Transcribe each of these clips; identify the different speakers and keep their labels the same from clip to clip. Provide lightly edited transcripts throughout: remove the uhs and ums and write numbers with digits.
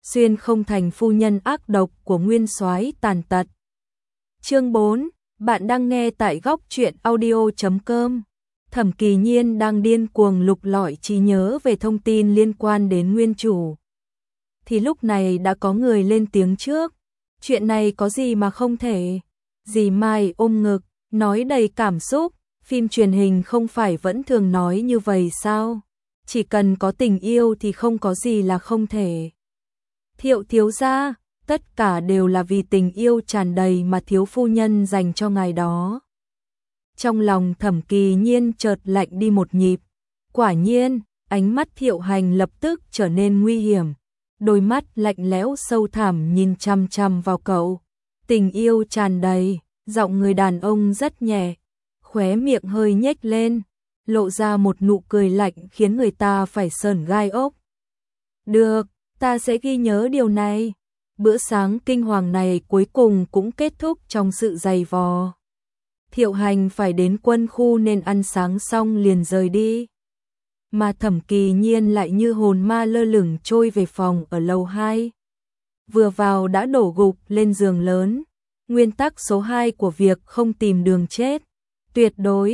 Speaker 1: xuyên không thành phu nhân ác độc của nguyên soái tàn tật. Chương 4, bạn đang nghe tại góc truyện audio.com. Thẩm Kỳ Nhiên đang điên cuồng lục lọi trí nhớ về thông tin liên quan đến nguyên chủ. Thì lúc này đã có người lên tiếng trước. Chuyện này có gì mà không thể? Dì Mai ôm ngực, nói đầy cảm xúc. Phim truyền hình không phải vẫn thường nói như vậy sao? Chỉ cần có tình yêu thì không có gì là không thể. Thiệu thiếu gia, tất cả đều là vì tình yêu tràn đầy mà thiếu phu nhân dành cho ngài đó. Trong lòng Thẩm Kỳ Nhiên chợt lạnh đi một nhịp. Quả nhiên, ánh mắt Thiệu Hành lập tức trở nên nguy hiểm. Đôi mắt lạnh lẽo sâu thẳm nhìn chằm chằm vào cậu. Tình yêu tràn đầy, giọng người đàn ông rất nhẹ, khóe miệng hơi nhếch lên, lộ ra một nụ cười lạnh khiến người ta phải sởn gai ốc. Được, ta sẽ ghi nhớ điều này. Bữa sáng kinh hoàng này cuối cùng cũng kết thúc trong sự dày vò. Thiệu Hành phải đến quân khu nên ăn sáng xong liền rời đi. Mà Thẩm Kỳ Nhiên lại như hồn ma lơ lửng trôi về phòng ở lầu 2. Vừa vào đã đổ gục lên giường lớn. Nguyên tắc số 2 của việc không tìm đường chết. Tuyệt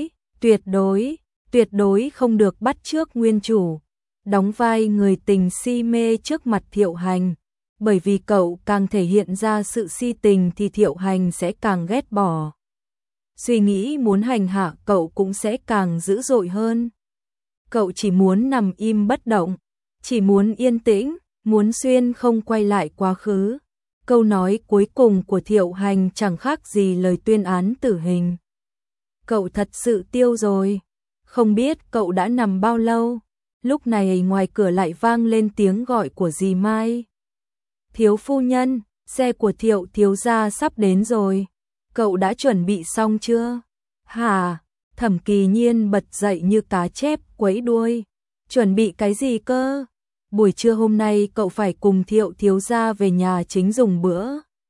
Speaker 1: đối không được bắt chước nguyên chủ. Đóng vai người tình si mê trước mặt Thiệu Hành. Bởi vì cậu càng thể hiện ra sự si tình thì Thiệu Hành sẽ càng ghét bỏ. Suy nghĩ muốn hành hạ cậu cũng sẽ càng dữ dội hơn. Cậu chỉ muốn nằm im bất động, chỉ muốn yên tĩnh, muốn xuyên không quay lại quá khứ. Câu nói cuối cùng của Thiệu Hành chẳng khác gì lời tuyên án tử hình. Cậu thật sự tiêu rồi, không biết cậu đã nằm bao lâu. Lúc này ngoài cửa lại vang lên tiếng gọi của dì Mai. Thiếu phu nhân, xe của Thiệu thiếu gia sắp đến rồi. Cậu đã chuẩn bị xong chưa? Hả? Thẩm Kỳ Nhiên bật dậy như cá chép quẫy đuôi. Chuẩn bị cái gì cơ? Buổi trưa hôm nay cậu phải cùng Thiệu thiếu gia về nhà chính dùng bữa.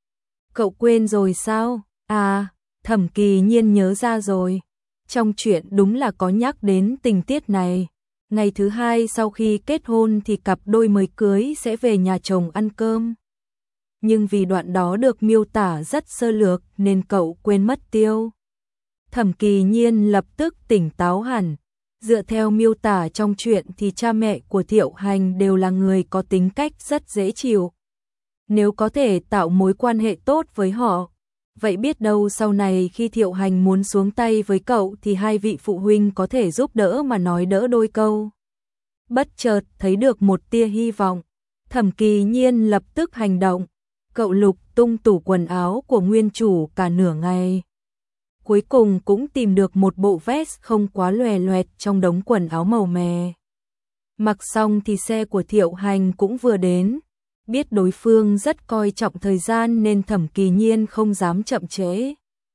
Speaker 1: Cậu quên rồi sao? À, Thẩm Kỳ Nhiên nhớ ra rồi. Trong chuyện đúng là có nhắc đến tình tiết này. Ngày thứ 2 sau khi kết hôn thì cặp đôi mới cưới sẽ về nhà chồng ăn cơm. Nhưng vì đoạn đó được miêu tả rất sơ lược nên cậu quên mất tiêu. Thẩm Kỳ Nhiên lập tức tỉnh táo hẳn. Dựa theo miêu tả trong truyện thì cha mẹ của Thiệu Hành đều là người có tính cách rất dễ chịu. Nếu có thể tạo mối quan hệ tốt với họ, vậy biết đâu sau này khi Thiệu Hành muốn xuống tay với cậu thì hai vị phụ huynh có thể giúp đỡ mà nói đỡ đôi câu. Bất chợt thấy được một tia hy vọng, Thẩm Kỳ Nhiên lập tức hành động. Cậu lục tung tủ quần áo của nguyên chủ cả nửa ngày. Cuối cùng cũng tìm được một bộ vest không quá loè loẹt trong đống quần áo màu mè. Mặc xong thì xe của Thiệu Hành cũng vừa đến. Biết đối phương rất coi trọng thời gian nên Thẩm Kỳ Nhiên không dám chậm trễ.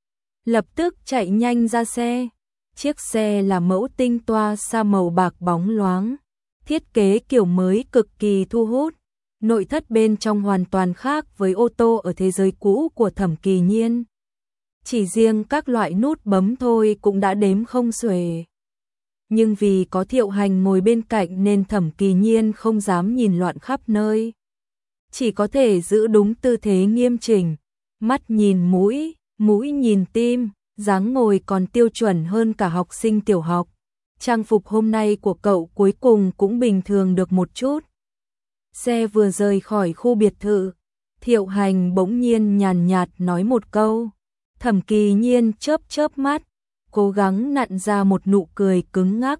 Speaker 1: Lập tức chạy nhanh ra xe. Chiếc xe là mẫu tinh toa sa màu bạc bóng loáng. Thiết kế kiểu mới cực kỳ thu hút. Nội thất bên trong hoàn toàn khác với ô tô ở thế giới cũ của Thẩm Kỳ Nhiên. Chỉ riêng các loại nút bấm thôi cũng đã đếm không xuể. Nhưng vì có Thiệu Hành ngồi bên cạnh nên Thẩm Kỳ Nhiên không dám nhìn loạn khắp nơi. Chỉ có thể giữ đúng tư thế nghiêm chỉnh, mắt nhìn mũi, mũi nhìn tim, dáng ngồi còn tiêu chuẩn hơn cả học sinh tiểu học. Trang phục hôm nay của cậu cuối cùng cũng bình thường được một chút. Xe vừa rời khỏi khu biệt thự, Thiệu Hành bỗng nhiên nhàn nhạt nói một câu. Thẩm Kỳ Nhiên chớp mắt, cố gắng nặn ra một nụ cười cứng ngắc.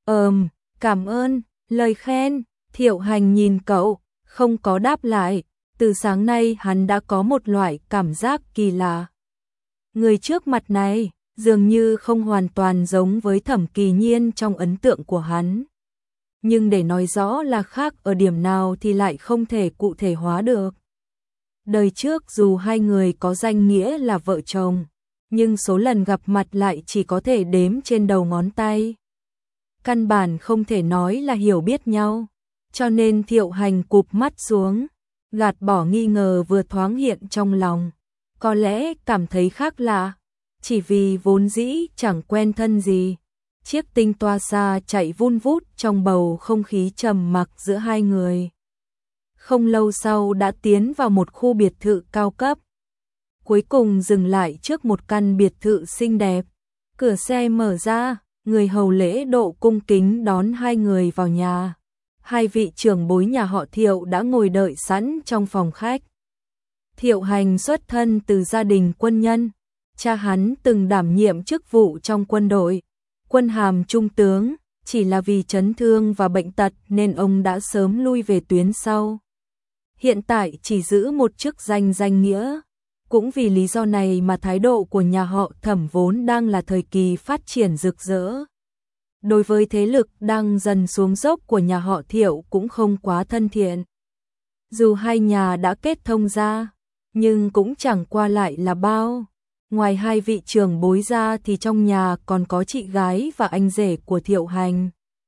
Speaker 1: Cảm ơn, lời khen. Thiệu Hành nhìn cậu, không có đáp lại. Từ sáng nay hắn đã có một loại cảm giác kỳ lạ. Người trước mặt này dường như không hoàn toàn giống với Thẩm Kỳ Nhiên trong ấn tượng của hắn. Nhưng để nói rõ là khác ở điểm nào thì lại không thể cụ thể hóa được. Đời trước dù hai người có danh nghĩa là vợ chồng, nhưng số lần gặp mặt lại chỉ có thể đếm trên đầu ngón tay. Căn bản không thể nói là hiểu biết nhau, cho nên Thiệu Hành cụp mắt xuống, gạt bỏ nghi ngờ vừa thoáng hiện trong lòng. Có lẽ cảm thấy khác lạ, chỉ vì vốn dĩ chẳng quen thân gì. Chiếc tinh toa xa chạy vun vút trong bầu không khí trầm mặc giữa hai người. không lâu sau đã tiến vào một khu biệt thự cao cấp. Cuối cùng dừng lại trước một căn biệt thự xinh đẹp. Cửa xe mở ra, người hầu lễ độ cung kính đón hai người vào nhà. Hai vị trưởng bối nhà họ Thiệu đã ngồi đợi sẵn trong phòng khách. Thiệu Hành xuất thân từ gia đình quân nhân. Cha hắn từng đảm nhiệm chức vụ trong quân đội, quân hàm trung tướng, chỉ là vì chấn thương và bệnh tật nên ông đã sớm lui về tuyến sau. Hiện tại chỉ giữ một chức danh danh nghĩa. Cũng vì lý do này mà thái độ của nhà họ Thẩm vốn đang là thời kỳ phát triển rực rỡ. Đối với thế lực đang dần xuống dốc của nhà họ Thiệu cũng không quá thân thiện. Dù hai nhà đã kết thông ra, nhưng cũng chẳng qua lại là bao. Ngoài hai vị trưởng bối ra thì trong nhà còn có chị gái và anh rể của Thiệu Hành.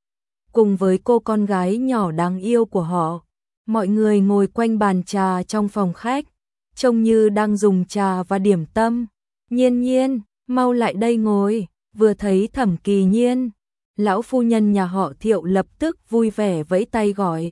Speaker 1: Cùng với cô con gái nhỏ đáng yêu của họ, mọi người ngồi quanh bàn trà trong phòng khách, trông như đang dùng trà và điểm tâm. Nhiên Nhiên, mau lại đây ngồi. Vừa thấy Thẩm Kỳ Nhiên, lão phu nhân nhà họ Thiệu lập tức vui vẻ vẫy tay gọi.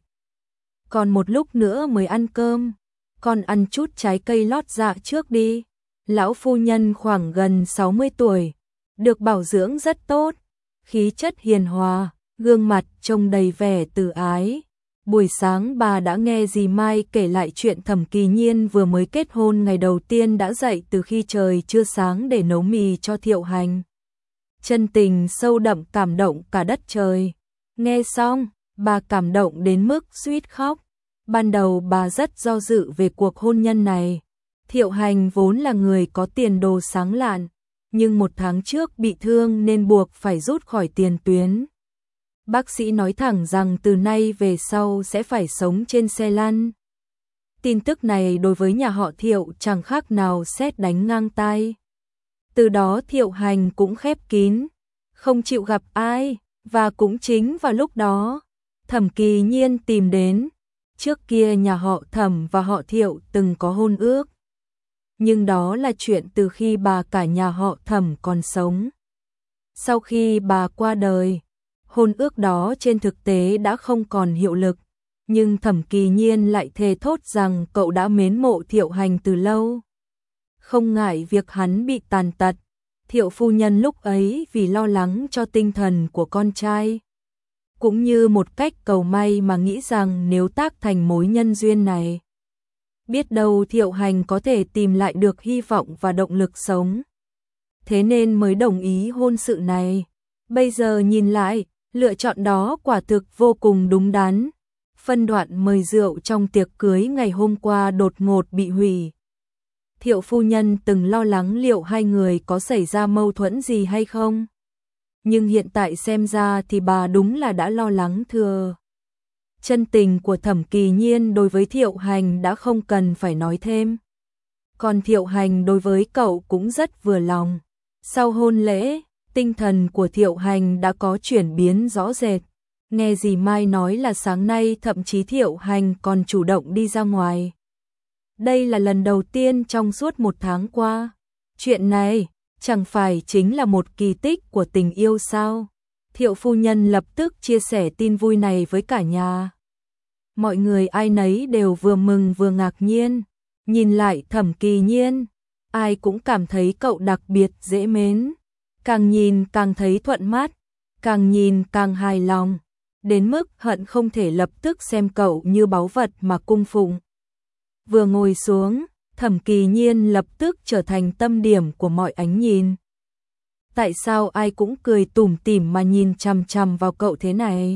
Speaker 1: Còn một lúc nữa mới ăn cơm, con ăn chút trái cây lót dạ trước đi. Lão phu nhân khoảng gần 60 tuổi, được bảo dưỡng rất tốt, khí chất hiền hòa, gương mặt trông đầy vẻ từ ái. Buổi sáng bà đã nghe dì Mai kể lại chuyện Thẩm Kỳ Nhiên vừa mới kết hôn ngày đầu tiên đã dậy từ khi trời chưa sáng để nấu mì cho Thiệu Hành. Chân tình sâu đậm cảm động cả đất trời. Nghe xong, bà cảm động đến mức suýt khóc. Ban đầu bà rất do dự về cuộc hôn nhân này. Thiệu Hành vốn là người có tiền đồ sáng lạn, nhưng một tháng trước bị thương nên buộc phải rút khỏi tiền tuyến. Bác sĩ nói thẳng rằng từ nay về sau sẽ phải sống trên xe lăn. Tin tức này đối với nhà họ Thiệu chẳng khác nào sét đánh ngang tai. Từ đó Thiệu Hành cũng khép kín, không chịu gặp ai, và cũng chính vào lúc đó, Thẩm Kỳ Nhiên tìm đến. Trước kia nhà họ Thẩm và họ Thiệu từng có hôn ước. Nhưng đó là chuyện từ khi bà cả nhà họ Thẩm còn sống. Sau khi bà qua đời, hôn ước đó trên thực tế đã không còn hiệu lực, nhưng Thẩm Kỳ Nhiên lại thề thốt rằng cậu đã mến mộ Thiệu Hành từ lâu. Không ngại việc hắn bị tàn tật, Thiệu phu nhân lúc ấy vì lo lắng cho tinh thần của con trai, cũng như một cách cầu may mà nghĩ rằng nếu tác thành mối nhân duyên này, biết đâu Thiệu Hành có thể tìm lại được hy vọng và động lực sống. Thế nên mới đồng ý hôn sự này. Bây giờ nhìn lại, lựa chọn đó quả thực vô cùng đúng đắn. Phân đoạn mời rượu trong tiệc cưới ngày hôm qua đột ngột bị hủy. Thiệu phu nhân từng lo lắng liệu hai người có xảy ra mâu thuẫn gì hay không. Nhưng hiện tại xem ra thì bà đúng là đã lo lắng thừa. Chân tình của Thẩm Kỳ Nhiên đối với Thiệu Hành đã không cần phải nói thêm. Còn Thiệu Hành đối với cậu cũng rất vừa lòng. Sau hôn lễ, tinh thần của Thiệu Hành đã có chuyển biến rõ rệt. Nghe dì Mai nói là sáng nay thậm chí Thiệu Hành còn chủ động đi ra ngoài. Đây là lần đầu tiên trong suốt một tháng qua. Chuyện này chẳng phải chính là một kỳ tích của tình yêu sao? Thiệu phu nhân lập tức chia sẻ tin vui này với cả nhà. Mọi người ai nấy đều vừa mừng vừa ngạc nhiên. Nhìn lại Thẩm Kỳ Nhiên, ai cũng cảm thấy cậu đặc biệt dễ mến. Càng nhìn càng thấy thuận mắt, càng nhìn càng hài lòng, đến mức hận không thể lập tức xem cậu như báu vật mà cung phụng. Vừa ngồi xuống, Thẩm Kỳ Nhiên lập tức trở thành tâm điểm của mọi ánh nhìn. Tại sao ai cũng cười tủm tỉm mà nhìn chằm chằm vào cậu thế này?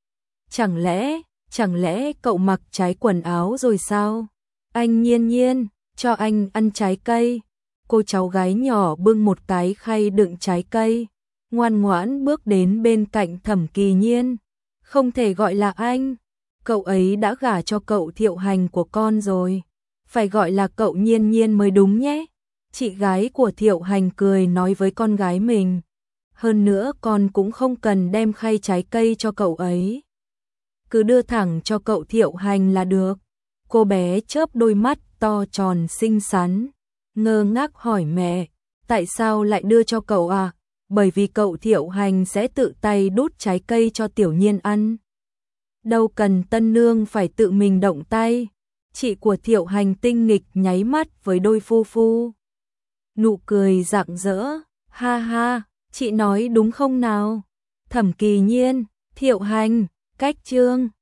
Speaker 1: Chẳng lẽ cậu mặc trái quần áo rồi sao? Anh Nhiên Nhiên, cho anh ăn trái cây. Cô cháu gái nhỏ bưng một cái khay đựng trái cây, ngoan ngoãn bước đến bên cạnh Thẩm Kỳ Nhiên. Không thể gọi là anh, cậu ấy đã gả cho cậu Thiệu Hành của con rồi, phải gọi là cậu Nhiên Nhiên mới đúng nhé. Chị gái của Thiệu Hành cười nói với con gái mình. Hơn nữa con cũng không cần đem khay trái cây cho cậu ấy, cứ đưa thẳng cho cậu Thiệu Hành là được. Cô bé chớp đôi mắt to tròn xinh xắn, ngơ ngác hỏi mẹ, tại sao lại đưa cho cậu à? Bởi vì cậu Thiệu Hành sẽ tự tay đút trái cây cho Tiểu Nhiên ăn. đâu cần tân nương phải tự mình động tay. Chị của Thiệu Hành tinh nghịch nháy mắt với đôi phu phu. Nụ cười rạng rỡ, ha ha, chị nói đúng không nào? Thẩm Kỳ Nhiên, Thiệu Hành, cách chương.